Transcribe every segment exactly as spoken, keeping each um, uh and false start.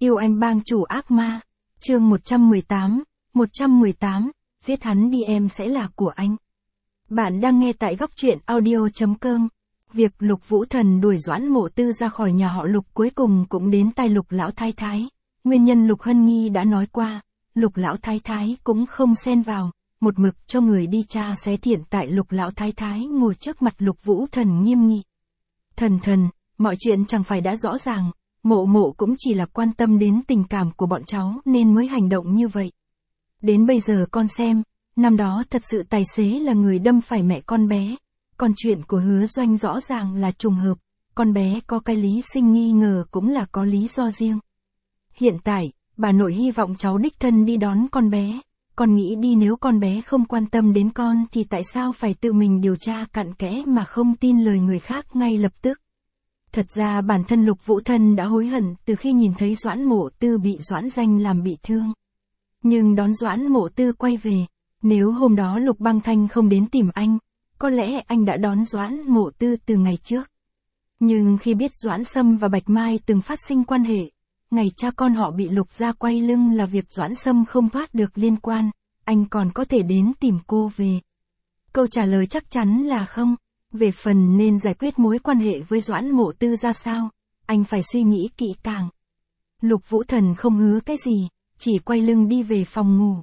Yêu anh bang chủ ác ma. Chương một trăm mười tám, một trăm mười tám, giết hắn đi em sẽ là của anh. Bạn đang nghe tại góc truyện audio chấm com. Việc Lục Vũ Thần đuổi Doãn Mộ Tư ra khỏi nhà họ Lục cuối cùng cũng đến tai Lục lão thái thái. Nguyên nhân Lục Hân Nghi đã nói qua, Lục lão thái thái cũng không xen vào, một mực cho người đi tra xé thiện tại Lục lão thái thái ngồi trước mặt Lục Vũ Thần nghiêm nghị. Thần thần, mọi chuyện chẳng phải đã rõ ràng, Mộ Mộ cũng chỉ là quan tâm đến tình cảm của bọn cháu nên mới hành động như vậy. Đến bây giờ con xem, năm đó thật sự tài xế là người đâm phải mẹ con bé, còn chuyện của Hứa Doanh rõ ràng là trùng hợp, con bé có cái lý sinh nghi ngờ cũng là có lý do riêng. Hiện tại, bà nội hy vọng cháu đích thân đi đón con bé, con nghĩ đi nếu con bé không quan tâm đến con thì tại sao phải tự mình điều tra cặn kẽ mà không tin lời người khác ngay lập tức. Thật ra bản thân Lục Vũ Thần đã hối hận từ khi nhìn thấy Doãn Mộ Tư bị Doãn Danh làm bị thương. Nhưng đón Doãn Mộ Tư quay về, nếu hôm đó Lục Băng Thanh không đến tìm anh, có lẽ anh đã đón Doãn Mộ Tư từ ngày trước. Nhưng khi biết Doãn Sâm và Bạch Mai từng phát sinh quan hệ, ngày cha con họ bị Lục gia quay lưng là việc Doãn Sâm không thoát được liên quan, anh còn có thể đến tìm cô về. Câu trả lời chắc chắn là không. Về phần nên giải quyết mối quan hệ với Doãn Mộ Tư ra sao, anh phải suy nghĩ kỹ càng. Lục Vũ Thần không hứa cái gì, chỉ quay lưng đi về phòng ngủ.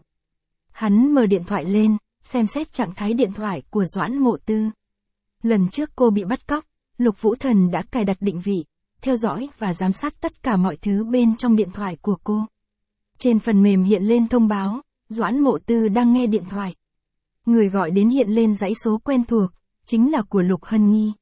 Hắn mở điện thoại lên, xem xét trạng thái điện thoại của Doãn Mộ Tư. Lần trước cô bị bắt cóc, Lục Vũ Thần đã cài đặt định vị, theo dõi và giám sát tất cả mọi thứ bên trong điện thoại của cô. Trên phần mềm hiện lên thông báo, Doãn Mộ Tư đang nghe điện thoại. Người gọi đến hiện lên dãy số quen thuộc, chính là của Lục Hân Nghi.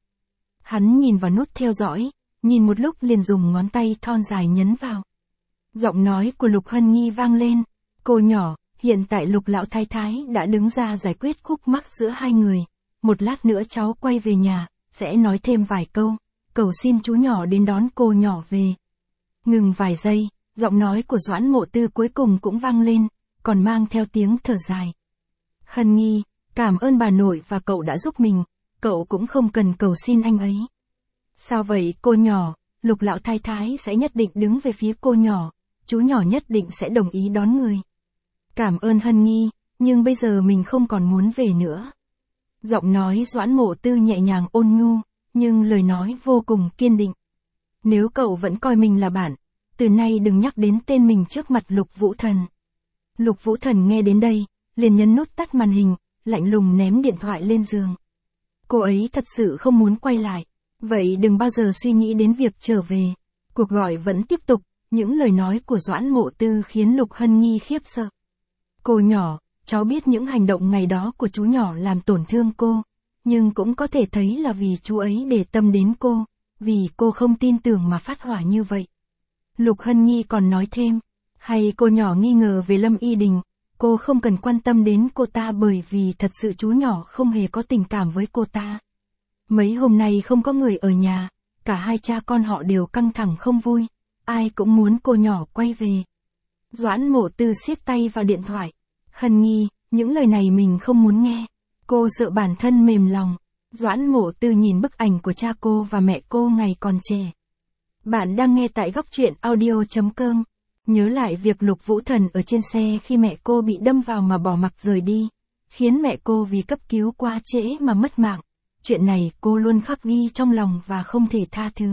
Hắn nhìn vào nút theo dõi, nhìn một lúc liền dùng ngón tay thon dài nhấn vào. Giọng nói của Lục Hân Nghi vang lên, cô nhỏ, hiện tại Lục lão thái thái đã đứng ra giải quyết khúc mắc giữa hai người, một lát nữa cháu quay về nhà, sẽ nói thêm vài câu, cầu xin chú nhỏ đến đón cô nhỏ về. Ngừng vài giây, giọng nói của Doãn Mộ Tư cuối cùng cũng vang lên, còn mang theo tiếng thở dài. Hân Nghi, cảm ơn bà nội và cậu đã giúp mình, cậu cũng không cần cầu xin anh ấy. Sao vậy cô nhỏ, Lục lão thái thái sẽ nhất định đứng về phía cô nhỏ, chú nhỏ nhất định sẽ đồng ý đón người. Cảm ơn Hân Nghi, nhưng bây giờ mình không còn muốn về nữa. Giọng nói Doãn Mộ Tư nhẹ nhàng ôn nhu, nhưng lời nói vô cùng kiên định. Nếu cậu vẫn coi mình là bạn, từ nay đừng nhắc đến tên mình trước mặt Lục Vũ Thần. Lục Vũ Thần nghe đến đây, liền nhấn nút tắt màn hình, lạnh lùng ném điện thoại lên giường. Cô ấy thật sự không muốn quay lại, vậy đừng bao giờ suy nghĩ đến việc trở về. Cuộc gọi vẫn tiếp tục, những lời nói của Doãn Mộ Tư khiến Lục Hân Nghi khiếp sợ. Cô nhỏ, cháu biết những hành động ngày đó của chú nhỏ làm tổn thương cô, nhưng cũng có thể thấy là vì chú ấy để tâm đến cô, vì cô không tin tưởng mà phát hỏa như vậy. Lục Hân Nghi còn nói thêm, hay cô nhỏ nghi ngờ về Lâm Y Đình, cô không cần quan tâm đến cô ta bởi vì thật sự chú nhỏ không hề có tình cảm với cô ta. Mấy hôm nay không có người ở nhà, cả hai cha con họ đều căng thẳng không vui, ai cũng muốn cô nhỏ quay về. Doãn Mộ Tư siết tay vào điện thoại. Hân Nghi, những lời này mình không muốn nghe. Cô sợ bản thân mềm lòng. Doãn Mộ Tư nhìn bức ảnh của cha cô và mẹ cô ngày còn trẻ. Bạn đang nghe tại góc truyện audio chấm com. Nhớ lại việc Lục Vũ Thần ở trên xe khi mẹ cô bị đâm vào mà bỏ mặc rời đi, khiến mẹ cô vì cấp cứu quá trễ mà mất mạng. Chuyện này cô luôn khắc ghi trong lòng và không thể tha thứ.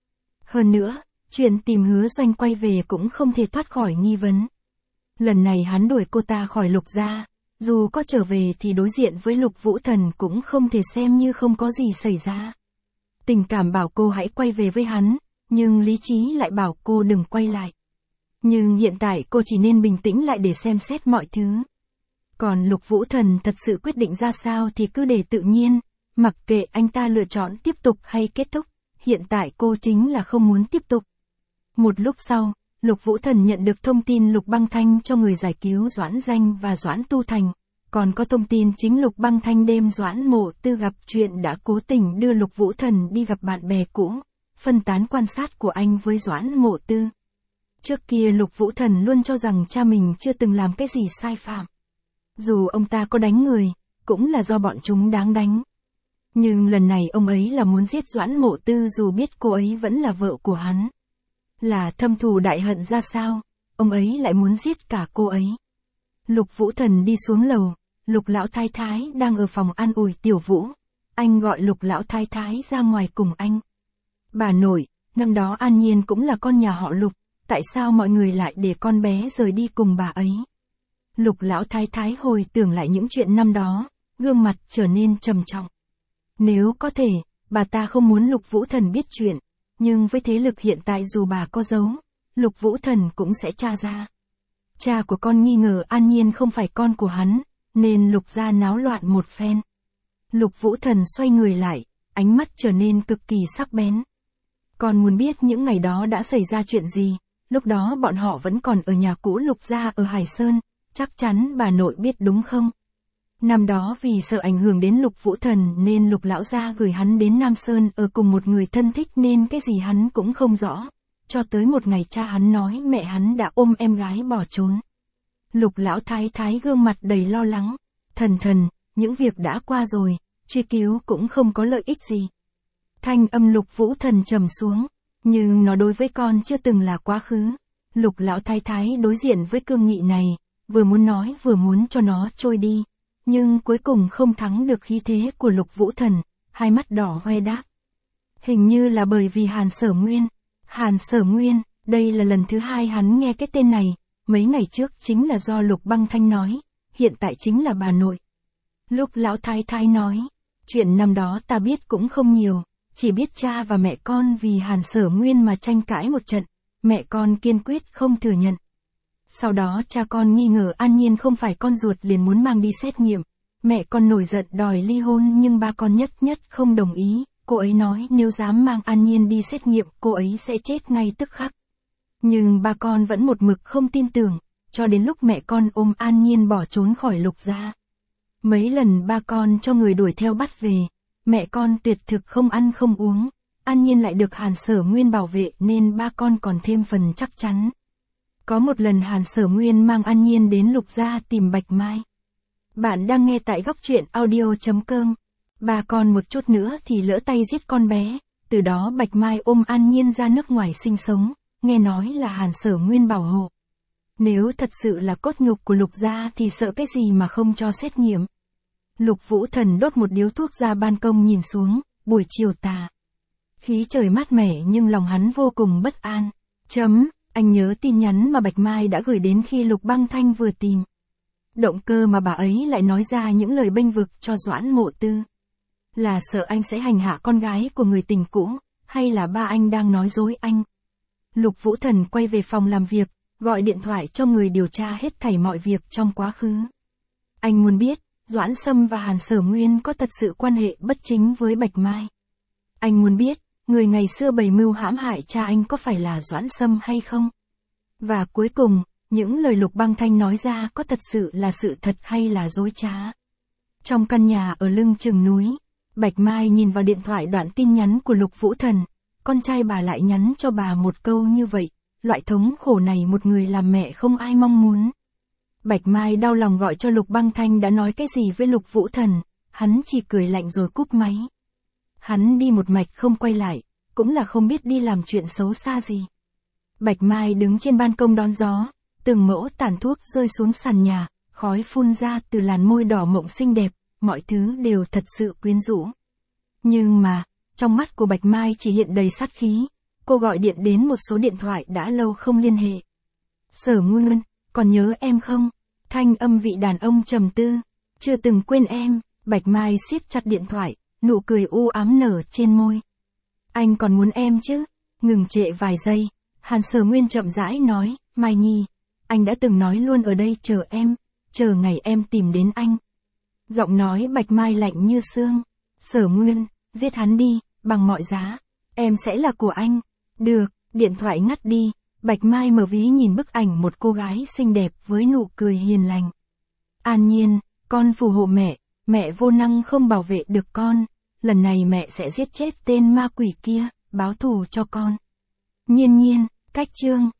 Hơn nữa, chuyện tìm Hứa Doanh quay về cũng không thể thoát khỏi nghi vấn. Lần này hắn đuổi cô ta khỏi Lục gia, dù có trở về thì đối diện với Lục Vũ Thần cũng không thể xem như không có gì xảy ra. Tình cảm bảo cô hãy quay về với hắn, nhưng lý trí lại bảo cô đừng quay lại. Nhưng hiện tại cô chỉ nên bình tĩnh lại để xem xét mọi thứ. Còn Lục Vũ Thần thật sự quyết định ra sao thì cứ để tự nhiên, mặc kệ anh ta lựa chọn tiếp tục hay kết thúc, hiện tại cô chính là không muốn tiếp tục. Một lúc sau, Lục Vũ Thần nhận được thông tin Lục Băng Thanh cho người giải cứu Doãn Danh và Doãn Tu Thành, còn có thông tin chính Lục Băng Thanh đêm Doãn Mộ Tư gặp chuyện đã cố tình đưa Lục Vũ Thần đi gặp bạn bè cũ, phân tán quan sát của anh với Doãn Mộ Tư. Trước kia Lục Vũ Thần luôn cho rằng cha mình chưa từng làm cái gì sai phạm. Dù ông ta có đánh người, cũng là do bọn chúng đáng đánh. Nhưng lần này ông ấy là muốn giết Doãn Mộ Tư dù biết cô ấy vẫn là vợ của hắn. Là thâm thù đại hận ra sao, ông ấy lại muốn giết cả cô ấy. Lục Vũ Thần đi xuống lầu, Lục lão thái thái đang ở phòng an ủi Tiểu Vũ. Anh gọi Lục lão thái thái ra ngoài cùng anh. Bà nội, năm đó An Nhiên cũng là con nhà họ Lục, tại sao mọi người lại để con bé rời đi cùng bà ấy? Lục lão thái thái hồi tưởng lại những chuyện năm đó, gương mặt trở nên trầm trọng. Nếu có thể, bà ta không muốn Lục Vũ Thần biết chuyện, nhưng với thế lực hiện tại dù bà có giấu, Lục Vũ Thần cũng sẽ tra ra. Cha của con nghi ngờ An Nhiên không phải con của hắn, nên Lục gia náo loạn một phen. Lục Vũ Thần xoay người lại, ánh mắt trở nên cực kỳ sắc bén. Con muốn biết những ngày đó đã xảy ra chuyện gì, lúc đó bọn họ vẫn còn ở nhà cũ Lục gia ở Hải Sơn, chắc chắn bà nội biết đúng không? Năm đó vì sợ ảnh hưởng đến Lục Vũ Thần nên Lục lão gia gửi hắn đến Nam Sơn ở cùng một người thân thích nên cái gì hắn cũng không rõ. Cho tới một ngày cha hắn nói mẹ hắn đã ôm em gái bỏ trốn. Lục lão thái thái gương mặt đầy lo lắng. Thần thần, những việc đã qua rồi, truy cứu cũng không có lợi ích gì. Thanh âm Lục Vũ Thần trầm xuống, nhưng nó đối với con chưa từng là quá khứ. Lục lão thái thái đối diện với cương nghị này, vừa muốn nói vừa muốn cho nó trôi đi. Nhưng cuối cùng không thắng được khí thế của Lục Vũ Thần, hai mắt đỏ hoe đáp. Hình như là bởi vì Hàn Sở Nguyên. Hàn Sở Nguyên, đây là lần thứ hai hắn nghe cái tên này, mấy ngày trước chính là do Lục Băng Thanh nói, hiện tại chính là bà nội. Lúc lão thái thái nói, chuyện năm đó ta biết cũng không nhiều, chỉ biết cha và mẹ con vì Hàn Sở Nguyên mà tranh cãi một trận, mẹ con kiên quyết không thừa nhận. Sau đó cha con nghi ngờ An Nhiên không phải con ruột liền muốn mang đi xét nghiệm, mẹ con nổi giận đòi ly hôn nhưng ba con nhất nhất không đồng ý. Cô ấy nói nếu dám mang An Nhiên đi xét nghiệm cô ấy sẽ chết ngay tức khắc. Nhưng ba con vẫn một mực không tin tưởng, cho đến lúc mẹ con ôm An Nhiên bỏ trốn khỏi Lục gia. Mấy lần ba con cho người đuổi theo bắt về, mẹ con tuyệt thực không ăn không uống, An Nhiên lại được Hàn Sở Nguyên bảo vệ nên ba con còn thêm phần chắc chắn. Có một lần Hàn Sở Nguyên mang An Nhiên đến Lục gia tìm Bạch Mai. Bạn đang nghe tại góc truyện audio chấm com. Ba con một chút nữa thì lỡ tay giết con bé, từ đó Bạch Mai ôm An Nhiên ra nước ngoài sinh sống, nghe nói là Hàn Sở Nguyên bảo hộ. Nếu thật sự là cốt nhục của Lục gia thì sợ cái gì mà không cho xét nghiệm. Lục Vũ Thần đốt một điếu thuốc ra ban công nhìn xuống, buổi chiều tà. Khí trời mát mẻ nhưng lòng hắn vô cùng bất an. Chấm, anh nhớ tin nhắn mà Bạch Mai đã gửi đến khi Lục Băng Thanh vừa tìm. Động cơ mà bà ấy lại nói ra những lời bênh vực cho Doãn Mộ Tư. Là sợ anh sẽ hành hạ con gái của người tình cũ, hay là ba anh đang nói dối anh? Lục Vũ Thần quay về phòng làm việc, gọi điện thoại cho người điều tra hết thảy mọi việc trong quá khứ. Anh muốn biết, Doãn Sâm và Hàn Sở Nguyên có thật sự quan hệ bất chính với Bạch Mai. Anh muốn biết, người ngày xưa bày mưu hãm hại cha anh có phải là Doãn Sâm hay không? Và cuối cùng, những lời Lục Băng Thanh nói ra có thật sự là sự thật hay là dối trá? Trong căn nhà ở lưng chừng núi, Bạch Mai nhìn vào điện thoại đoạn tin nhắn của Lục Vũ Thần, con trai bà lại nhắn cho bà một câu như vậy, loại thống khổ này một người làm mẹ không ai mong muốn. Bạch Mai đau lòng gọi cho Lục Băng Thanh đã nói cái gì với Lục Vũ Thần, hắn chỉ cười lạnh rồi cúp máy. Hắn đi một mạch không quay lại, cũng là không biết đi làm chuyện xấu xa gì. Bạch Mai đứng trên ban công đón gió, từng mẫu tàn thuốc rơi xuống sàn nhà, khói phun ra từ làn môi đỏ mộng xinh đẹp, mọi thứ đều thật sự quyến rũ. Nhưng mà, trong mắt của Bạch Mai chỉ hiện đầy sát khí, cô gọi điện đến một số điện thoại đã lâu không liên hệ. Sở Nguyên, còn nhớ em không? Thanh âm vị đàn ông trầm tư, chưa từng quên em. Bạch Mai siết chặt điện thoại, nụ cười u ám nở trên môi. Anh còn muốn em chứ? Ngừng trệ vài giây, Hàn Sở Nguyên chậm rãi nói, Mai Nhi, anh đã từng nói luôn ở đây chờ em, chờ ngày em tìm đến anh. Giọng nói Bạch Mai lạnh như xương. Sở Nguyên, giết hắn đi, bằng mọi giá, em sẽ là của anh. Được, điện thoại ngắt đi, Bạch Mai mở ví nhìn bức ảnh một cô gái xinh đẹp với nụ cười hiền lành. An Nhiên, con phù hộ mẹ, mẹ vô năng không bảo vệ được con, lần này mẹ sẽ giết chết tên ma quỷ kia, báo thù cho con. Nhiên Nhiên, cách chương.